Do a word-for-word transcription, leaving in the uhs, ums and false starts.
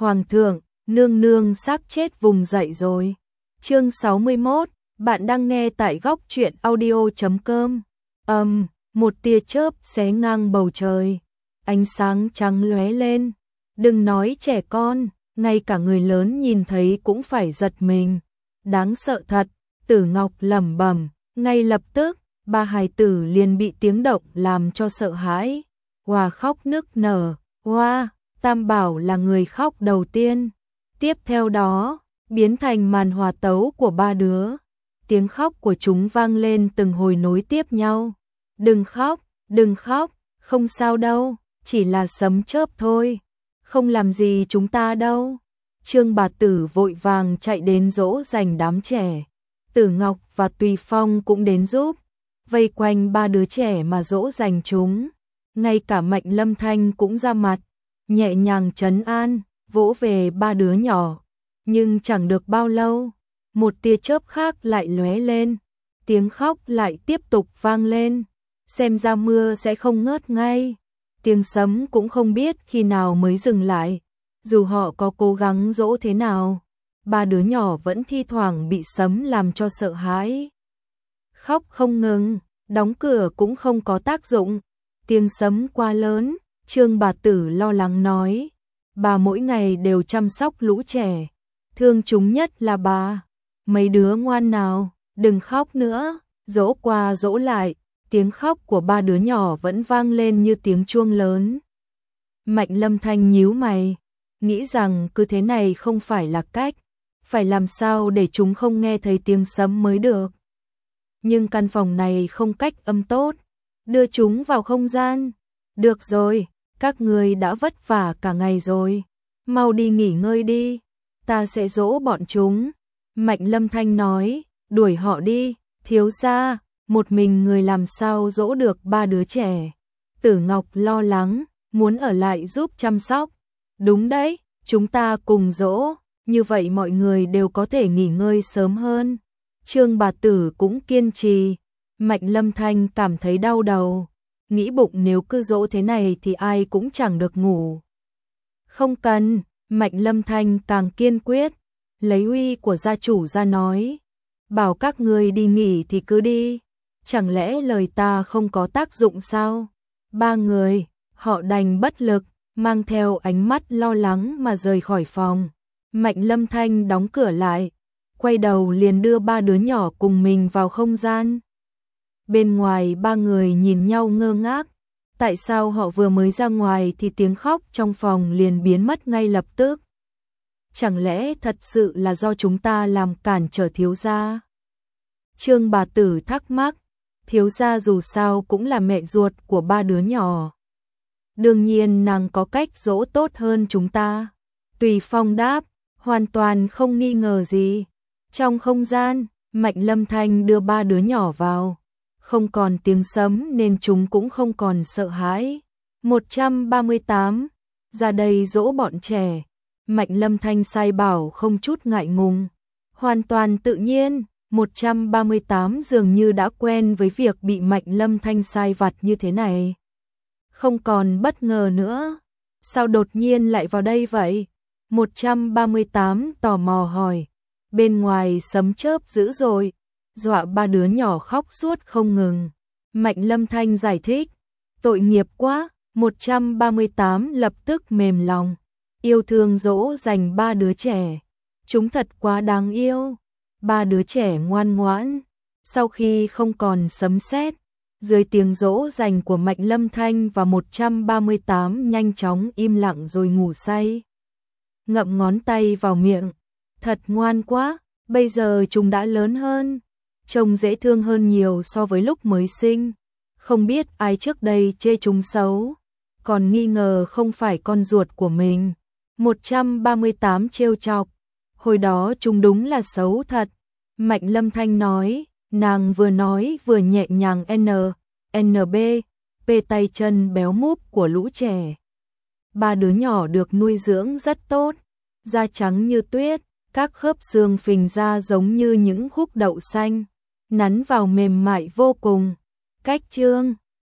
Hoàng thượng, nương nương xác chết vùng dậy rồi. Chương sáu mươi mốt, bạn đang nghe tại góc truyện audio chấm com. Ầm, um, một tia chớp xé ngang bầu trời, ánh sáng trắng lóe lên. Đừng nói trẻ con, ngay cả người lớn nhìn thấy cũng phải giật mình. Đáng sợ thật, Tử Ngọc lẩm bẩm, ngay lập tức, ba hài tử liền bị tiếng động làm cho sợ hãi. Hoa khóc nức nở, Hoa, Tam Bảo là người khóc đầu tiên. Tiếp theo đó, biến thành màn hòa tấu của ba đứa. Tiếng khóc của chúng vang lên từng hồi nối tiếp nhau. Đừng khóc, đừng khóc, không sao đâu, chỉ là sấm chớp thôi. Không làm gì chúng ta đâu. Trương bà tử vội vàng chạy đến dỗ dành đám trẻ. Tử Ngọc và Tùy Phong cũng đến giúp, vây quanh ba đứa trẻ mà dỗ dành chúng. Ngay cả Mạnh Lâm Thanh cũng ra mặt, nhẹ nhàng trấn an, vỗ về ba đứa nhỏ. Nhưng chẳng được bao lâu, một tia chớp khác lại lóe lên, tiếng khóc lại tiếp tục vang lên. Xem ra mưa sẽ không ngớt ngay, tiếng sấm cũng không biết khi nào mới dừng lại. Dù họ có cố gắng dỗ thế nào, ba đứa nhỏ vẫn thi thoảng bị sấm làm cho sợ hãi. Khóc không ngừng, đóng cửa cũng không có tác dụng. Tiếng sấm quá lớn, Trương bà tử lo lắng nói. Bà mỗi ngày đều chăm sóc lũ trẻ, thương chúng nhất là bà. Mấy đứa ngoan nào, đừng khóc nữa. Dỗ qua dỗ lại, tiếng khóc của ba đứa nhỏ vẫn vang lên như tiếng chuông lớn. Mạnh Lâm Thanh nhíu mày, nghĩ rằng cứ thế này không phải là cách, phải làm sao để chúng không nghe thấy tiếng sấm mới được. Nhưng căn phòng này không cách âm tốt, đưa chúng vào không gian. Được rồi, các người đã vất vả cả ngày rồi, mau đi nghỉ ngơi đi, ta sẽ dỗ bọn chúng. Mạnh Lâm Thanh nói, đuổi họ đi, thiếu gia, một mình người làm sao dỗ được ba đứa trẻ. Tử Ngọc lo lắng, muốn ở lại giúp chăm sóc. Đúng đấy, chúng ta cùng dỗ, như vậy mọi người đều có thể nghỉ ngơi sớm hơn. Trương bà tử cũng kiên trì. Mạnh Lâm Thanh cảm thấy đau đầu, nghĩ bụng nếu cứ dỗ thế này thì ai cũng chẳng được ngủ. Không cần, Mạnh Lâm Thanh càng kiên quyết, lấy uy của gia chủ ra nói, bảo các người đi nghỉ thì cứ đi, chẳng lẽ lời ta không có tác dụng sao? Ba người, họ đành bất lực, mang theo ánh mắt lo lắng mà rời khỏi phòng. Mạnh Lâm Thanh đóng cửa lại, quay đầu liền đưa ba đứa nhỏ cùng mình vào không gian. Bên ngoài ba người nhìn nhau ngơ ngác, tại sao họ vừa mới ra ngoài thì tiếng khóc trong phòng liền biến mất ngay lập tức? Chẳng lẽ thật sự là do chúng ta làm cản trở thiếu gia? Trương bà tử thắc mắc, thiếu gia dù sao cũng là mẹ ruột của ba đứa nhỏ. Đương nhiên nàng có cách dỗ tốt hơn chúng ta. Tùy Phong đáp, hoàn toàn không nghi ngờ gì. Trong không gian, Mạnh Lâm Thanh đưa ba đứa nhỏ vào. Không còn tiếng sấm nên chúng cũng không còn sợ hãi. một trăm ba mươi tám, ra đây dỗ bọn trẻ. Mạnh Lâm Thanh sai bảo không chút ngại ngùng. Hoàn toàn tự nhiên, một trăm ba mươi tám dường như đã quen với việc bị Mạnh Lâm Thanh sai vặt như thế này. Không còn bất ngờ nữa. Sao đột nhiên lại vào đây vậy? một trăm ba mươi tám tò mò hỏi. Bên ngoài sấm chớp dữ rồi, dọa ba đứa nhỏ khóc suốt không ngừng. Mạnh Lâm Thanh giải thích, tội nghiệp quá. một trăm ba mươi tám lập tức mềm lòng, yêu thương dỗ dành ba đứa trẻ. Chúng thật quá đáng yêu. Ba đứa trẻ ngoan ngoãn. Sau khi không còn sấm sét, dưới tiếng dỗ dành của Mạnh Lâm Thanh và một trăm ba mươi tám nhanh chóng im lặng rồi ngủ say. Ngậm ngón tay vào miệng, thật ngoan quá, bây giờ chúng đã lớn hơn, trông dễ thương hơn nhiều so với lúc mới sinh. Không biết ai trước đây chê chúng xấu, còn nghi ngờ không phải con ruột của mình. một trăm ba mươi tám trêu chọc, hồi đó chúng đúng là xấu thật. Mạnh Lâm Thanh nói, nàng vừa nói vừa nhẹ nhàng n, nb, p tay chân béo múp của lũ trẻ. Ba đứa nhỏ được nuôi dưỡng rất tốt, da trắng như tuyết, các khớp xương phình ra giống như những khúc đậu xanh, nắn vào mềm mại vô cùng. Cách Trương